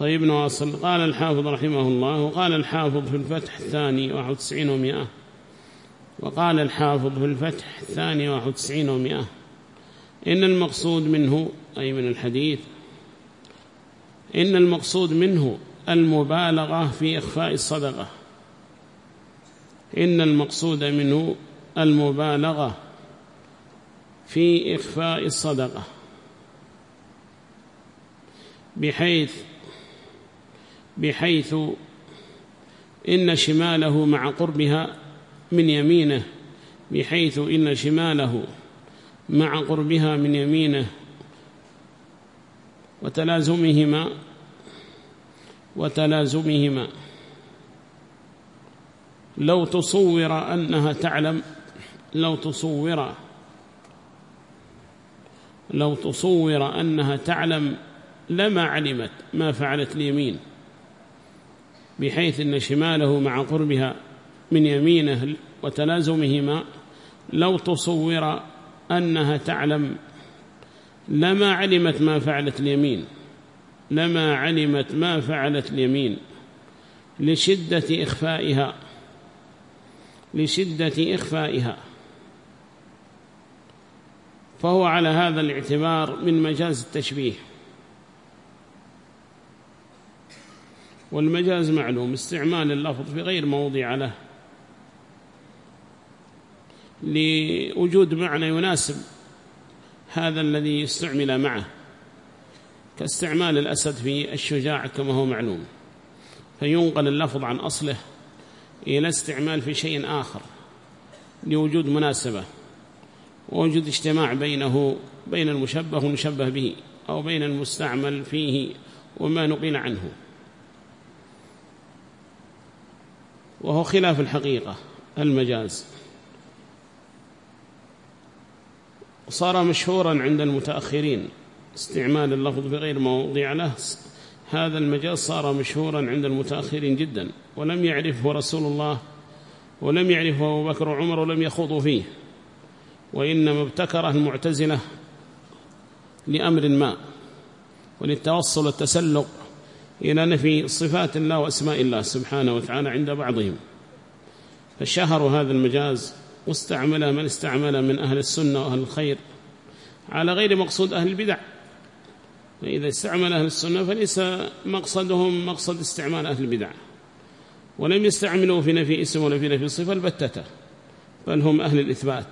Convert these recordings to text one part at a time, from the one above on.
طيب نواصل. قال الحافظ رحمه الله، وقال الحافظ في الفتح 92 و100، وقال الحافظ في الفتح 92 و100 إن المقصود منه، أي من الحديث، إن المقصود منه المبالغة في إخفاء الصدقة، إن المقصود منه المبالغة في إخفاء الصدقة، بحيث إن شماله مع قربها من يمينه، بحيث إن شماله مع قربها من يمينه وتلازمهما لو تصور أنها تعلم، لو تصور أنها تعلم لما علمت ما فعلت اليمين، بحيث أن شماله مع قربها من يمينه وتلازمهما لو تصور أنها تعلم لما علمت ما فعلت اليمين، لما علمت ما فعلت اليمين لشدة إخفائها، فهو على هذا الاعتبار من مجاز التشبيه. والمجاز معلوم استعمال اللفظ في غير موضع له لوجود معنى يناسب هذا الذي استعمل معه، كاستعمال الأسد في الشجاع كما هو معلوم، فينقل اللفظ عن أصله إلى استعمال في شيء آخر لوجود مناسبة ووجود اجتماع بين المشبه والمشبه به، أو بين المستعمل فيه وما نقل عنه، وهو خلاف الحقيقة المجاز. صار مشهورا عند المتأخرين استعمال اللفظ بغير موضع له، هذا المجاز صار مشهورا عند المتأخرين جدا، ولم يعرفه رسول الله ولم يعرفه أبو بكر وعمر ولم يخوضوا فيه، وإنما ابتكره المعتزلة لأمر ما، وللتوصل والتسلق إلى نفي صفات الله وأسماء الله سبحانه وتعالى عند بعضهم، فشهروا هذا المجاز واستعمل من استعمل من أهل السنة وأهل الخير على غير مقصود أهل البدع. فإذا استعمل أهل السنة فليس مقصدهم مقصد استعمال أهل البدع، ولم يستعملوا في نفي اسم ولا في نفي صفة البتة، بل هم أهل الإثبات،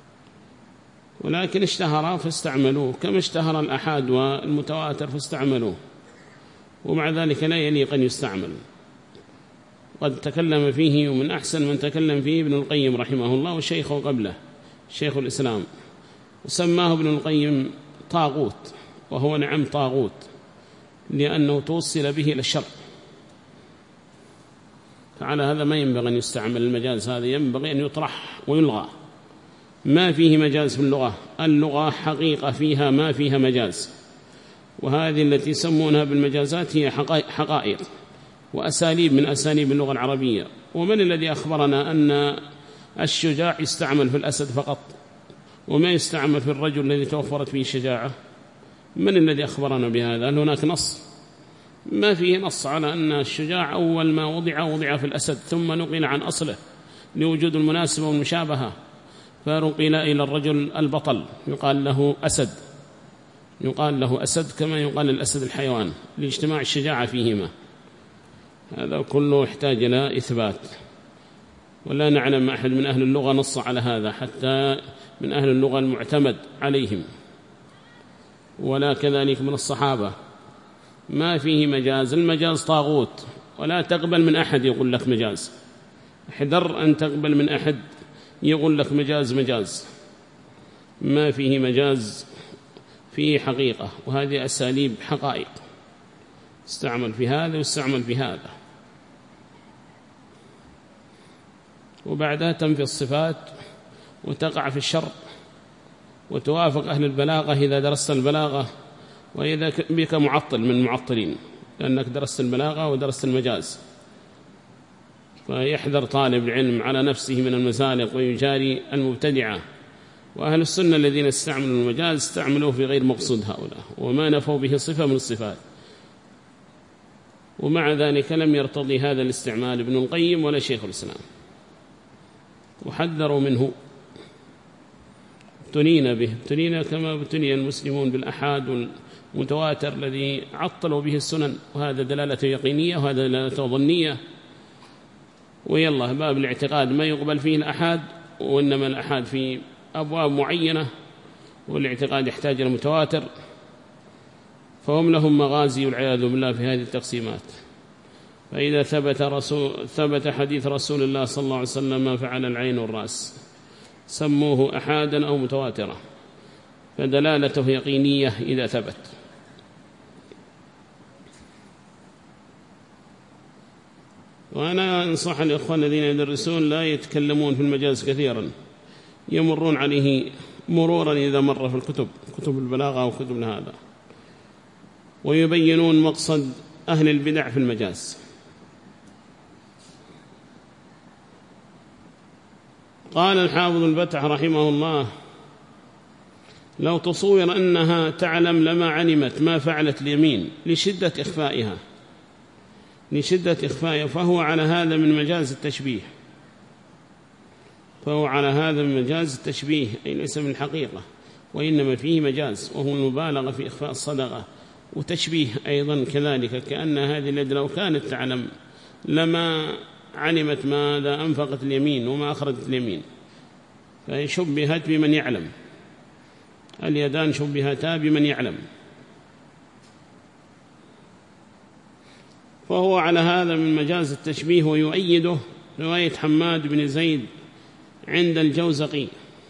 ولكن اشتهر فاستعملوه، كما اشتهر الأحاد والمتواتر فاستعملوه، ومع ذلك لا يليق أن يستعمل. قد تكلم فيه ومن أحسن من تكلم فيه ابن القيم رحمه الله وشيخه قبله شيخ الإسلام، وسماه ابن القيم طاغوت، وهو نعم طاغوت، لأنه توصل به إلى الشر. فعلى هذا ما ينبغي أن يستعمل المجاز، هذا ينبغي أن يطرح ويلغى، ما فيه مجاز في اللغة، اللغة حقيقة فيها ما فيها مجاز، وهذه التي يسمونها بالمجازات هي حقائق وأساليب من أساليب اللغة العربية. ومن الذي أخبرنا أن الشجاع يستعمل في الأسد فقط وما يستعمل في الرجل الذي توفرت فيه شجاعة؟ من الذي أخبرنا بهذا؟ هل هناك نص؟ ما فيه نص على أن الشجاع أول ما وضع في الأسد، ثم نقل عن أصله لوجود المناسبة والمشابهة، فنقل إلى الرجل البطل يقال له أسد كما يقال الأسد الحيوان لاجتماع الشجاعة فيهما. هذا كله يحتاج إلى إثبات، ولا نعلم أحد من أهل اللغة نص على هذا، حتى من أهل اللغة المعتمد عليهم، ولا كذلك من الصحابة. ما فيه مجاز، المجاز طاغوت، ولا تقبل من أحد يقول لك مجاز، احذر أن تقبل من أحد يقول لك مجاز، ما فيه مجاز، فيه حقيقة، وهذه أساليب حقائق، استعمل في هذا واستعمل في هذا، وبعدها تنفي الصفات وتقع في الشر، وتوافق أهل البلاغة إذا درست البلاغة، وإذا بك معطل من المعطلين، لأنك درست البلاغة ودرست المجاز. فيحذر طالب العلم على نفسه من المزالق ويجاري المبتدعة. وأهل السنة الذين استعملوا المجاز استعملوه في غير مقصود هؤلاء، وما نفوا به صفة من الصفات. ومع ذلك لم يرتضي هذا الاستعمال ابن القيم ولا شيخ الإسلام، وحذروا منه. ابتلينا به، ابتلينا كما ابتلي المسلمون بالأحاد والمتواتر الذي عطلوا به السنن، وهذا دلالة يقينية وهذا دلالة ظنية. ويلا باب الاعتقاد ما يقبل فيه الأحاد، وإنما الأحاد في أبواب معينة، والاعتقاد يحتاج إلى متواتر، فهم لهم مغازي والعياذ بالله في هذه التقسيمات. فإذا ثبت حديث رسول الله صلى الله عليه وسلم ما فعل العين والرأس سموه أحادا أو متواترة، فدلالته يقينية إذا ثبت. وأنا أنصح الإخوان الذين يدرسون لا يتكلمون في المجاز كثيرا، يمرون عليه مرورا إذا مر في الكتب، كتب البلاغة وكتب هذا، ويبينون مقصد أهل البدع في المجاز. قال الحافظ البتح رحمه الله: لو تصور أنها تعلم لما علمت ما فعلت اليمين لشدة إخفائها، فهو على هذا من مجاز التشبيه، أي ليس من الحقيقة، وإنما فيه مجاز، وهو المبالغة في إخفاء الصدقة، وتشبيه أيضا كذلك، كأن هذه اليد لو كانت تعلم لما علمت ماذا أنفقت اليمين وما أخرجت اليمين، فهي شبهت بمن يعلم، اليدان شبهتا بمن يعلم. فهو على هذا من مجاز التشبيه، ويؤيده رواية حماد بن زيد عند الجوزقي،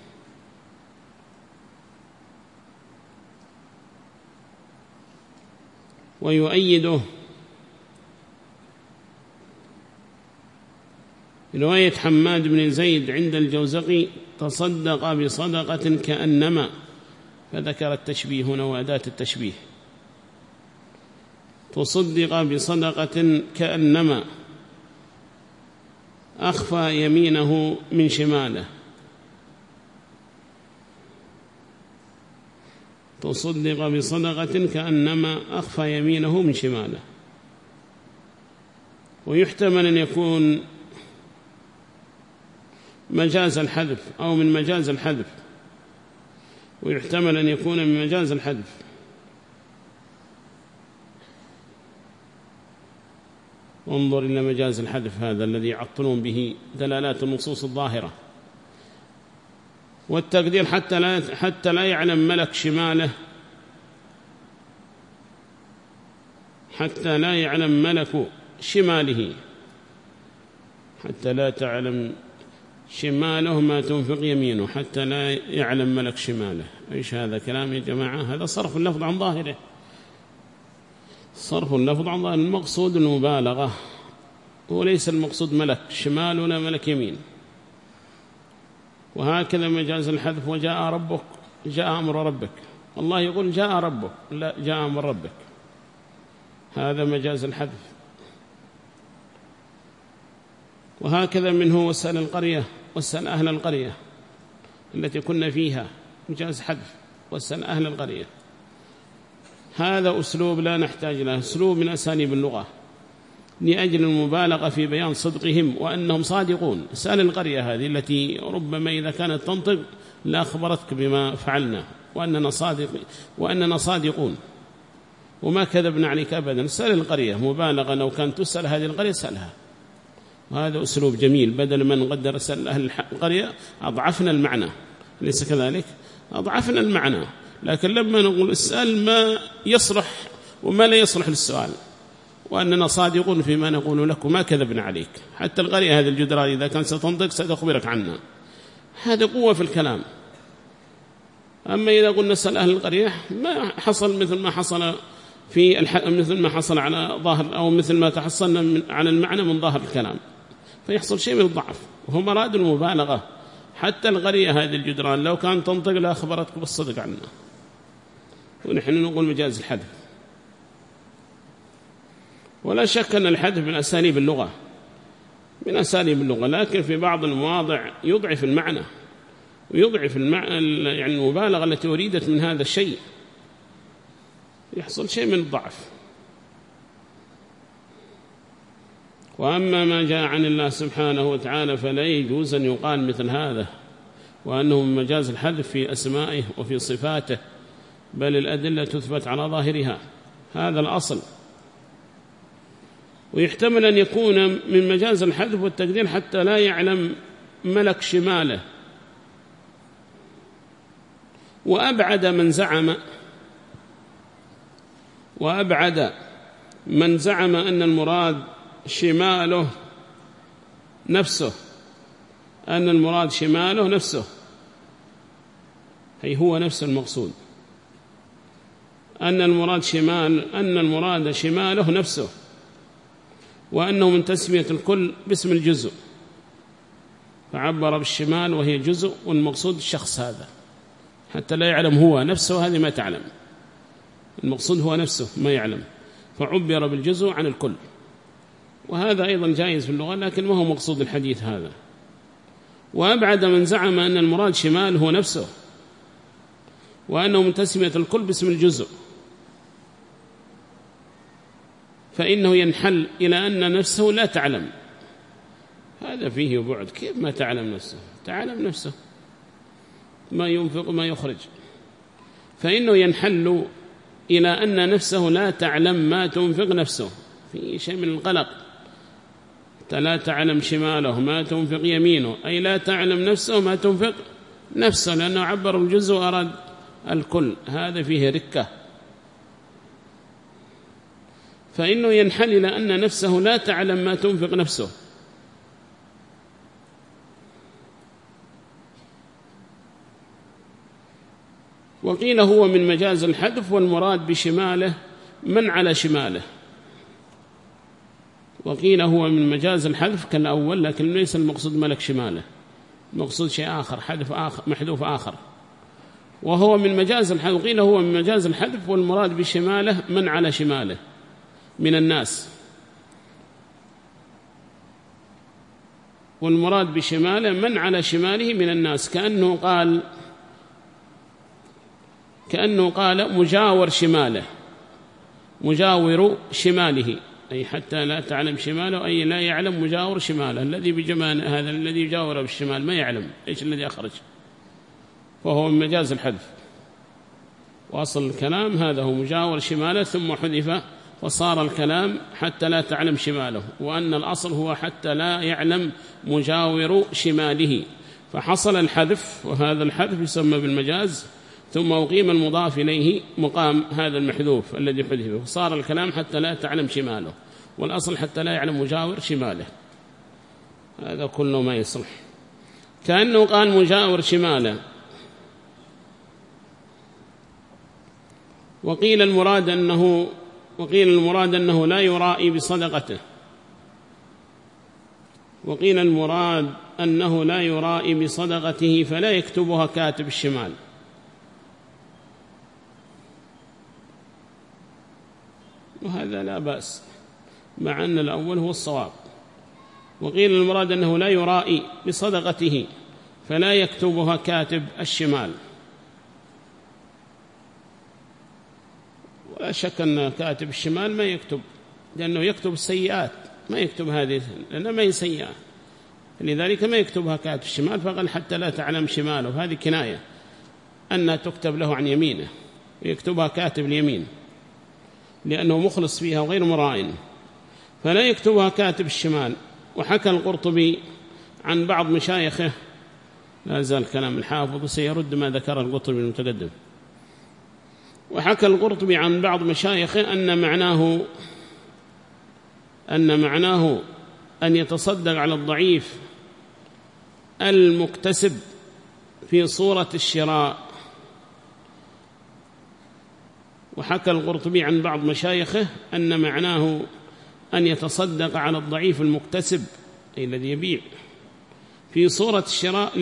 ويؤيده رواية حماد بن زيد عند الجوزقي: تصدق بصدقة كأنما، فذكر التشبيه هنا وأداة التشبيه، تصدق بصدقة كأنما أخفى يمينه من شماله، تصدق بصدقة كأنما أخفى يمينه من شماله. ويحتمل أن يكون مجاز الحذف أو من مجاز الحذف، ويحتمل أن يكون من مجاز الحذف. انظر إلى مجاز الحذف هذا الذي يعطلون به دلالات النصوص الظاهرة. والتقدير حتى لا يعلم ملك شماله، حتى لا يعلم ملك شماله، حتى لا تعلم شماله ما تنفق يمينه، حتى لا يعلم ملك شماله. إيش هذا كلام يا جماعة؟ هذا صرف اللفظ عن ظاهره، صرف اللفظ عن ظاهره. المقصود المبالغة، وليس المقصود ملك شمال ولا ملك يمين. وهكذا مجاز الحذف: وجاء ربك، جاء أمر ربك. الله يقول جاء ربك، لا، جاء أمر ربك، هذا مجاز الحذف. وهكذا منه: واسأل القرية، واسأل أهل القرية التي كنا فيها، مجاز حذف، واسأل أهل القرية. هذا أسلوب لا نحتاج له، أسلوب من أساليب اللغة لأجل المبالغة في بيان صدقهم وأنهم صادقون. اسأل القرية هذه التي ربما إذا كانت تنطق لا أخبرتك بما فعلنا وأننا صادقون وما كذبنا عليك أبدا. اسأل القرية مبالغة، لو كانت تسأل هذه القرية سألها. وهذا أسلوب جميل، بدل من نقدر اسأل أهل القرية أضعفنا المعنى، ليس كذلك؟ أضعفنا المعنى. لكن لما نقول اسأل ما يصلح وما لا يصلح للسؤال، وأننا صادقون فيما نقول لك وما كذبنا عليك، حتى القرية هذه الجدران إذا كان ستنطق ستخبرك عنها، هذا قوة في الكلام. أما إذا قلنا نسأل أهل القرية ما حصل مثل ما حصل مثل ما حصل على ظاهر، أو مثل ما تحصلنا على المعنى من ظاهر الكلام، فيحصل شيء من الضعف. وهم أرادوا المبالغة، حتى القرية هذه الجدران لو كان تنطق لا أخبرتك بالصدق عنها. ونحن نقول مجاز الحذف. ولا شك أن الحذف من أساليب اللغة، من أساليب اللغة، لكن في بعض المواضع يضعف المعنى، ويضعف يعني المبالغة التي أريدت من هذا الشيء، يحصل شيء من الضعف. وأما ما جاء عن الله سبحانه وتعالى فلا يجوز أن يقال مثل هذا، وأنه من مجاز الحذف في أسمائه وفي صفاته، بل الأدلة تثبت على ظاهرها، هذا الأصل. ويحتمل أن يكون من مجاز الحذف والتقدير حتى لا يعلم ملك شماله. وأبعد من زعم أن المراد شماله نفسه، أن المراد شماله نفسه، أي هو نفس المقصود، أن المراد شماله نفسه، وأنه من تسمية الكل باسم الجزء، فعبر بالشمال وهي جزء، والمقصود الشخص هذا حتى لا يعلم هو نفسه، هذه ما تعلم، المقصود هو نفسه ما يعلم، فعبر بالجزء عن الكل. وهذا أيضا جائز في اللغة، لكن ما هو مقصود الحديث هذا. وأبعد من زعم أن المراد شمال هو نفسه، وأنه من تسمية الكل باسم الجزء، فإنه ينحل إلى أن نفسه لا تعلم. هذا فيه بعد، كيف ما تعلم نفسه؟ تعلم نفسه، ما ينفق ما يخرج، فإنه ينحل إلى أن نفسه لا تعلم ما تنفق نفسه، في شيء من القلق، لا تعلم شماله ما تنفق يمينه، أي لا تعلم نفسه ما تنفق نفسه، لأنه عبر الجزء وأراد الكل، هذا فيه ركة. فإنه ينحل إلى أن نفسه لا تعلم ما تنفق نفسه. وقيل هو من مجاز الحذف، والمراد بشماله من على شماله. وقيل هو من مجاز الحذف كالأول، لكن ليس المقصود ملك شماله، المقصود شيء آخر، محذوف آخر، وهو من مجاز الحذف. وقيل هو من مجاز الحذف، والمراد بشماله من على شماله من الناس، والمراد بشماله من على شماله من الناس، كأنه قال مجاور شماله، مجاور شماله، أي حتى لا تعلم شماله، أي لا يعلم مجاور شماله، الذي بجمال هذا الذي يجاور بالشمال ما يعلم إيش الذي أخرج، وهو من مجاز الحذف. وأصل الكلام هذا هو مجاور شماله، ثم حذف وصار الكلام حتى لا تعلم شماله، وأن الأصل هو حتى لا يعلم مجاور شماله، فحصل الحذف، وهذا الحذف يسمى بالمجاز، ثم أقيم المضاف إليه مقام هذا المحذوف الذي حذف، وصار الكلام حتى لا تعلم شماله، والأصل حتى لا يعلم مجاور شماله، هذا كله ما يصلح. كأنه قال مجاور شماله. وقيل المراد أنه لا يرائي بصدقته، وقيل المراد أنه لا يرائي بصدقته فلا يكتبها كاتب الشمال. وهذا لا بأس، مع أن الأول هو الصواب. وقيل المراد أنه لا يرائي بصدقته فلا يكتبها كاتب الشمال، ولا شك أن كاتب الشمال ما يكتب، لأنه يكتب السيئات، ما يكتب هذه لأنها ما هي سيئة، لذلك ما يكتبها كاتب الشمال، فقال حتى لا تعلم شماله، هذه كناية أنها تكتب له عن يمينه، ويكتبها كاتب اليمين لأنه مخلص فيها وغير مرائن، فلا يكتبها كاتب الشمال. وحكى القرطبي عن بعض مشايخه، لا زال كلام الحافظ سيرد ما ذكر القرطبي المتقدم، وحكى القرطبي عن بعض مشايخه أن معناه أن يتصدق على الضعيف المكتسب في صورة الشراء. وحكى القرطبي عن بعض مشايخه أن معناه أن يتصدق على الضعيف المكتسب، أي الذي يبيع، في صورة الشراء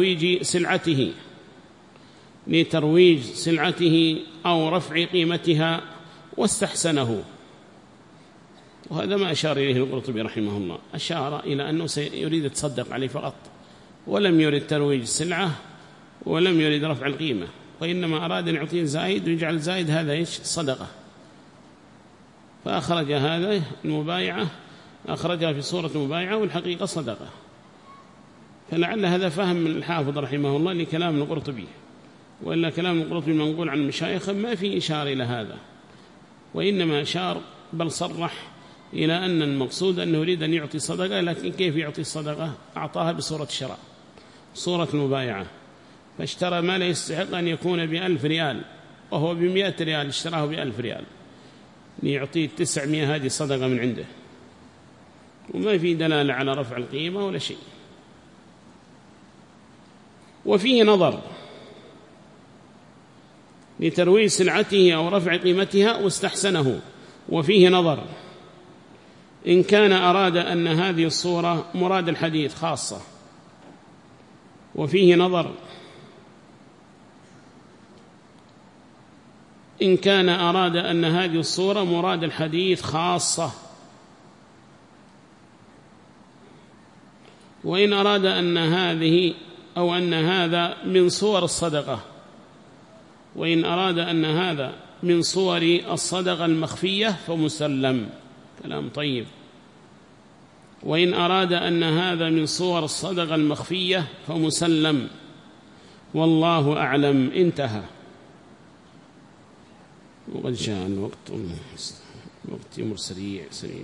لترويج سلعته أو رفع قيمتها، واستحسنه. وهذا ما أشار إليه القرطبي رحمه الله، أشار إلى أنه يريد يتصدق عليه فقط، ولم يريد ترويج السلعة، ولم يريد رفع القيمة، وإنما أراد أن يعطيه زائد، ويجعل زائد هذا صدقة، فأخرج هذا المبايعة أخرجها في صورة مبايعة والحقيقة صدقة. فلعل هذا فهم من الحافظ رحمه الله لكلام القرطبي، وإلا كلام القرطبي المنقول عن مشايخ ما في إشارة إلى هذا، وإنما أشار بل صرح إلى أن المقصود أنه يريد أن يعطي صدقة، لكن كيف يعطي الصدقة؟ أعطاها بصورة الشراء، صورة المبايعة، فاشترى ما لا يستحق أن يكون ب1000 ريال وهو ب100 ريال، اشتراه ب1000 ريال ليعطيه 900، هذه صدقة من عنده، وما في دلالة على رفع القيمة ولا شيء. وفيه نظر لترويج سلعته أو رفع قيمتها واستحسنه، وفيه نظر إن كان أراد أن هذه الصورة مراد الحديث خاصة، وفيه نظر إن كان أراد أن هذه الصورة مراد الحديث خاصة، وإن أراد أن هذه أو أن هذا من صور الصدقة، وإن أراد أن هذا من صور الصدقة المخفية فمسلم، كلام طيب. وإن أراد أن هذا من صور الصدقة المخفية فمسلم، والله أعلم. انتهى. وقد جاء الوقت يمر سريع.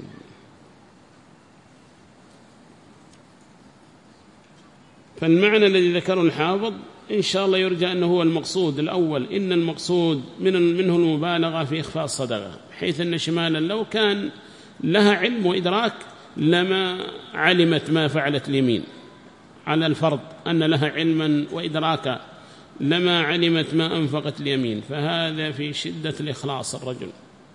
فالمعنى الذي ذكره الحافظ إن شاء الله يرجى أنه هو المقصود الأول، إن المقصود منه المبالغة في إخفاء الصدقة، بحيث أن شمالا لو كان لها علم وإدراك لما علمت ما فعلت اليمين، على الفرض أن لها علما وإدراكا لما علمت ما أنفقت اليمين، فهذا في شدة الإخلاص الرجل،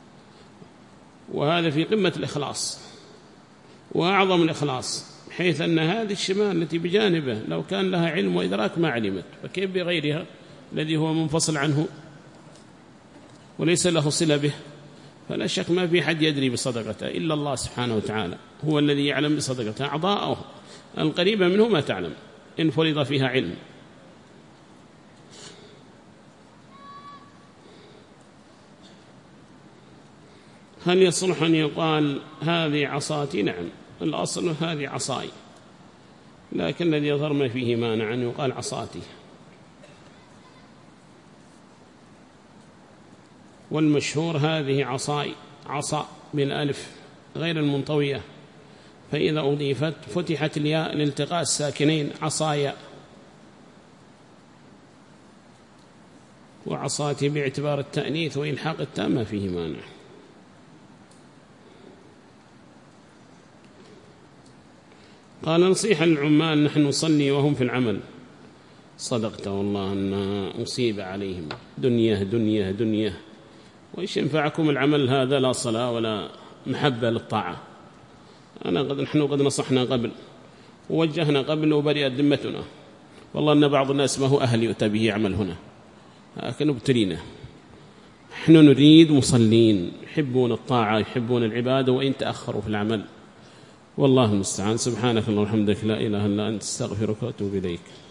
وهذا في قمة الإخلاص وأعظم الإخلاص، حيث أن هذه الشمال التي بجانبه لو كان لها علم وإدراك ما علمت، فكيف بغيرها الذي هو منفصل عنه وليس له صلة به؟ فلا شك ما في حد يدري بصدقته إلا الله سبحانه وتعالى، هو الذي يعلم بصدقته. أعضاءه القريبة منه ما تعلم إن فرض فيها علم. هل يصلح أن يقال هذه عصاتي؟ نعم، الأصل هذه عصاي، لكن الذي يظهر ما فيه مانع أن يقال عصاتي، والمشهور هذه عصاي، عصا بالألف غير المنطوية، فإذا أضيفت فتحت الياء لالتقاء الساكنين، عصايا. وعصاتي باعتبار التأنيث وإلحاق التاء ما فيه مانع. قال نصيحة للعمال نحن نصلي وهم في العمل. صدقت والله أن أصيب عليهم دنيا دنيا دنيا، وإيش ينفعكم العمل هذا؟ لا صلاة ولا محبة للطاعة. نحن قد نصحنا قبل ووجهنا قبل وبرئت ذمتنا، والله أن بعض الناس ما هو أهل يؤتى به يعمل هنا، لكن ابتلينا. نحن نريد مصلين يحبون الطاعة يحبون العبادة وإن تأخروا في العمل، والله المستعان. سبحانك اللهم وبحمدك لا إله إلا أنت، استغفرك وأتوب إليك.